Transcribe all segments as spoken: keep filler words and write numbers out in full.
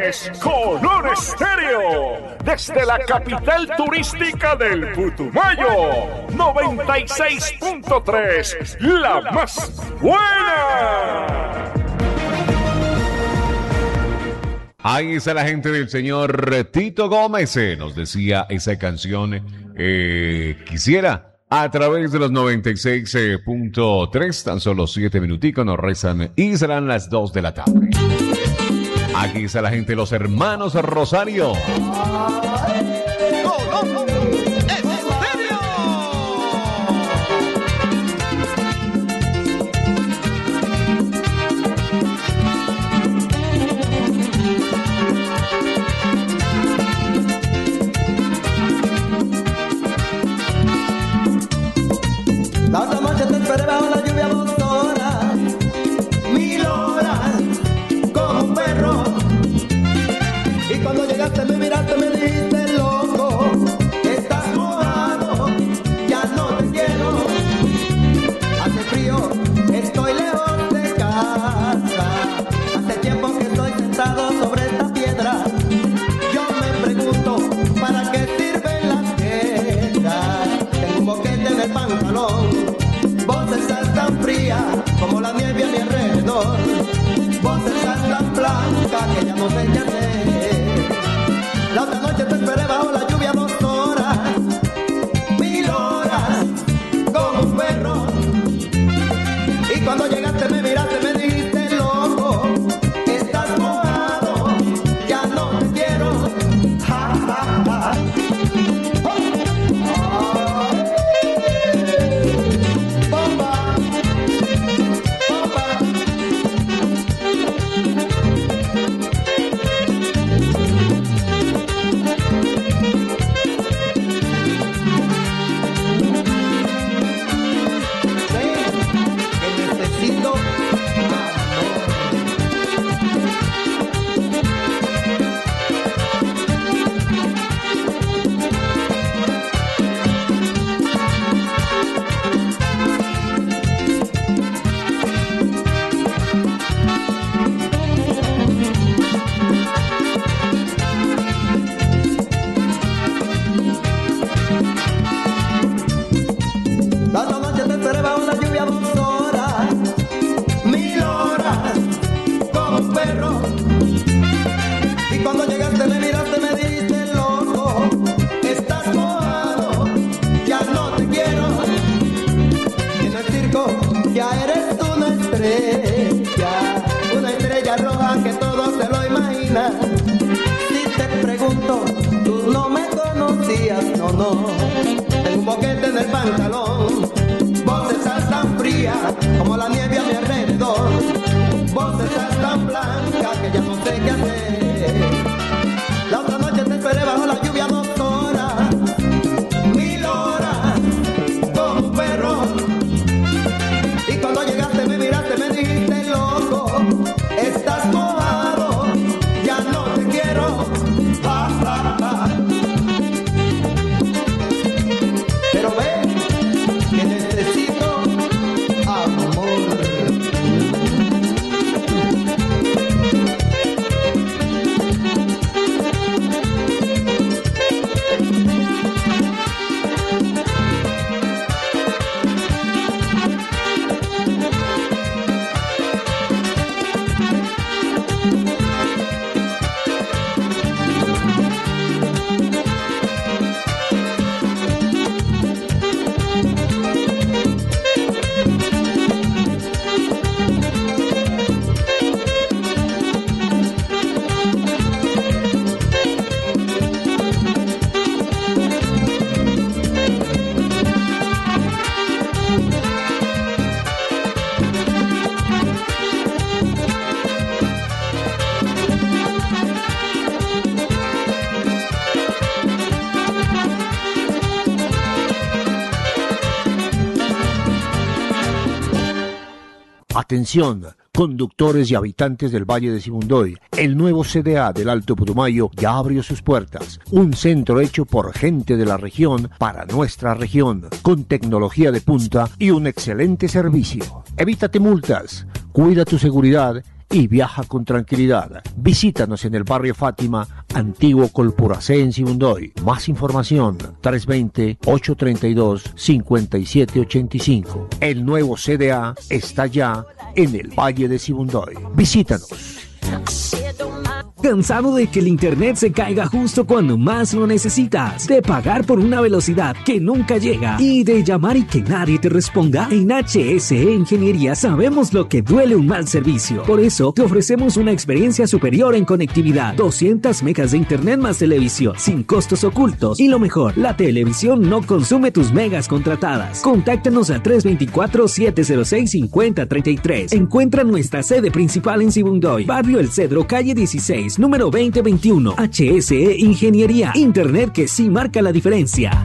es Color Estéreo, desde la capital turística del Putumayo, noventa y seis punto tres, la más buena. Ahí está la gente del señor Tito Gómez, eh, nos decía esa canción, eh, quisiera, a través de los noventa y seis punto tres, tan solo siete minuticos nos rezan y serán las dos de la tarde. Aquí está la gente de los hermanos Rosario. La otra noche te esperé bajo la lluvia dos horas, mil horas, como un perro. Y cuando llegaste me miraste, me dijiste loco, estás mojado, ya no te quiero. Hace frío, estoy lejos de casa. Hace tiempo que estoy sentado sobre esta piedra. Yo me pregunto, ¿para qué sirven las piedras? Tengo un boquete en el pantalón. Vos estás tan fría como la nieve a mi alrededor. Vos estás tan blanca que ya no sé qué hacer. La otra noche te esperé bajo la lluvia dos horas, mil horas, como un perro. Y cuando llegaste me miraste, me dijiste loco, estás mojado, ya no te quiero. Ja, ja, ja. Si te pregunto, tú no me conocías, no, no. Tengo un boquete en el pantalón. Vos estás tan fría como la nieve a mi alrededor. Vos estás tan blanca que ya no sé qué hacer. La otra noche te esperé bajo la lluvia dos horas, mil horas, como un perro. Y cuando llegaste me miraste, me dijiste loco, estás mojado, ya no te quiero. Ja, ja, ja. Pero ven, que necesito amor. Atención, conductores y habitantes del Valle de Sibundoy. El nuevo C D A del Alto Putumayo ya abrió sus puertas. Un centro hecho por gente de la región para nuestra región, con tecnología de punta y un excelente servicio. Evítate multas, cuida tu seguridad y viaja con tranquilidad. Visítanos en el barrio Fátima, Antiguo Colpuracé en Sibundoy. Más información, tres dos cero, ocho tres dos, cinco siete ocho cinco. El nuevo C D A está ya en el Valle de Sibundoy. Visítanos. ¿Cansado de que el internet se caiga justo cuando más lo necesitas? ¿De pagar por una velocidad que nunca llega? ¿Y de llamar y que nadie te responda? En H S E Ingeniería sabemos lo que duele un mal servicio. Por eso te ofrecemos una experiencia superior en conectividad. doscientas megas de internet más televisión, sin costos ocultos. Y lo mejor, la televisión no consume tus megas contratadas. Contáctanos al tres dos cuatro, siete cero seis, cinco cero tres tres. Encuentra nuestra sede principal en Sibundoy, Barrio El Cedro, calle dieciséis, número veinte veintiuno. H S E Ingeniería, internet que sí marca la diferencia.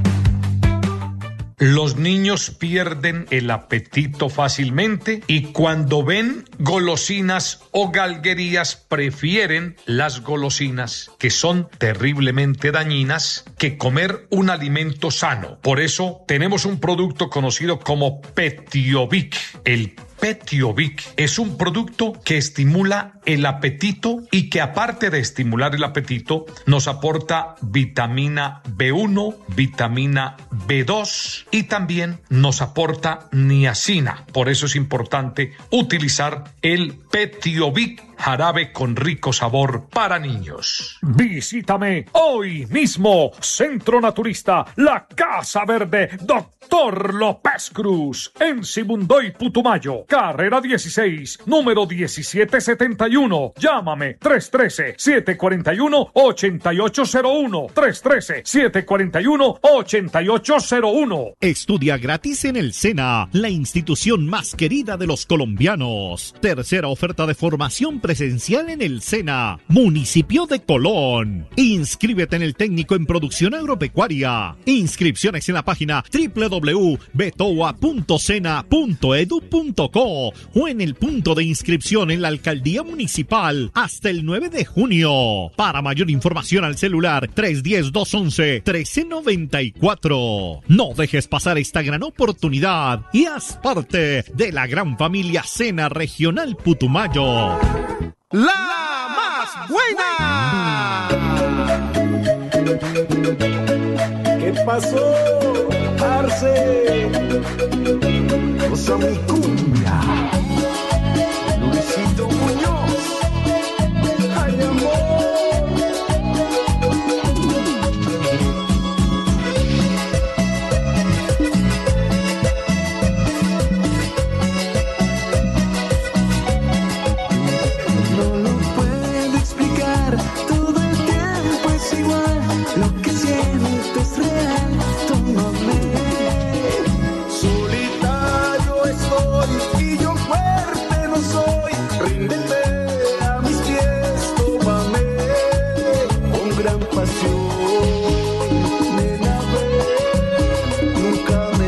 Los niños pierden el apetito fácilmente y cuando ven golosinas o galguerías prefieren las golosinas, que son terriblemente dañinas, que comer un alimento sano. Por eso tenemos un producto conocido como Petiovic. El Petiovic es un producto que estimula el apetito y que, aparte de estimular el apetito, nos aporta vitamina B uno, vitamina B dos y también nos aporta niacina. Por eso es importante utilizar el Petiovic, jarabe con rico sabor para niños. Visítame hoy mismo, Centro Naturista La Casa Verde, Doctor López Cruz, en Sibundoy, Putumayo, carrera dieciséis, número diecisiete setenta y uno. Llámame tres uno tres, siete cuatro uno, ocho ocho cero uno, tres uno tres, siete cuatro uno, ocho ocho cero uno. Estudia gratis en el SENA, la institución más querida de los colombianos. Tercera oferta de formación presencial en el SENA, municipio de Colón. Inscríbete en el técnico en producción agropecuaria. Inscripciones en la página doble u doble u doble u punto betoa punto sena punto edu punto co o en el punto de inscripción en la alcaldía municipal hasta el nueve de junio. Para mayor información al celular tres uno cero, dos once, trece noventa y cuatro. No dejes pasar esta gran oportunidad y haz parte de la gran familia SENA Regional Putumayo. ¡La más buena! ¿Qué pasó, Arce? Cosa mi cumbia. Luisito Muñoz. ¡Ay, amor! Lo que siento es real, tómame. Solitario estoy y yo fuerte no soy. Ríndete a mis pies, tómame con gran pasión. Nena, ven, nunca me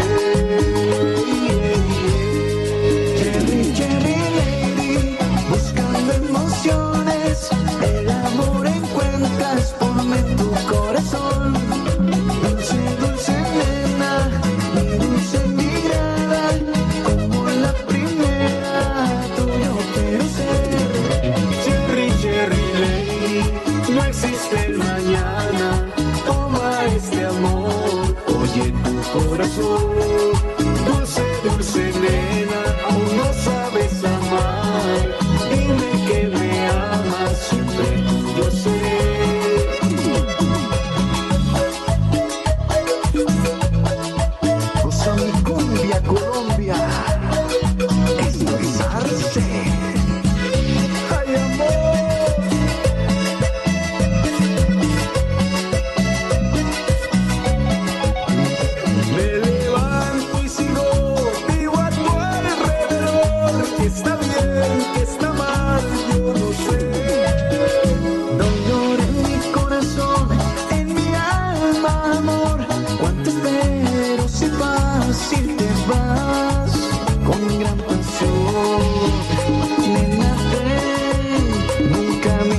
iré. Cherry, cherry lady, buscando emociones. El amor encuentras, ponme en tu corazón. Dulce, dulce nena, mi dulce mirada, como la primera, tuyo quiero ser. Cherry, cherry lady, no existe el mañana. Toma este amor, oye tu corazón. Dulce, dulce nena, aún no sabes amar. Dime que me amas, siempre tuyo seré. Cosa mi cumbia, Colombia. Esto es Arce. Ay, amor. Me levanto y sigo, vivo a tu alrededor. Que está bien, que está mal, yo no sé. Dolor en mi corazón, en mi alma, amor. Cuánto espero si fácil te vas, con gran pasión. Nena, ven, nunca me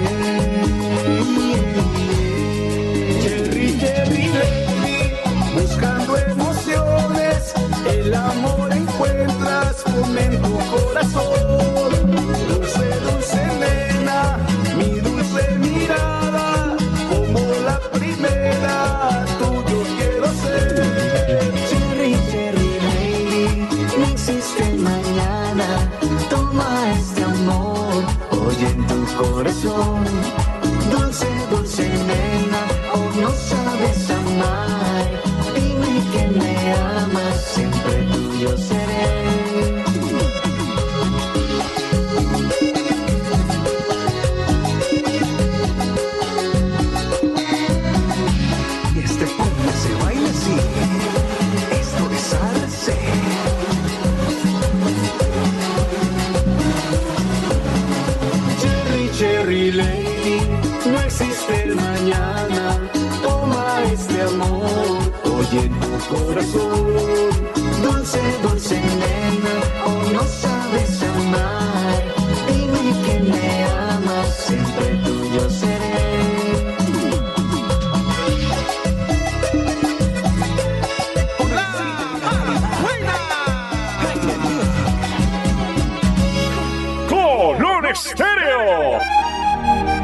iré. Cherry, cherry lady, buscando emociones. El amor encuentras, ponme en tu corazón. corazón. Dulce, dulce nena, oh no sabes amar. Dime que me amas, siempre tuyo seré. Y este cumbia se baila así. Esto es arce. Cherry, cherry lady, no existe el mañana. Toma este amor, oye tu corazón. Dulce, dulce nena, oh no sabes amar. Dime que me amas, siempre tuyo seré. Color Estéreo.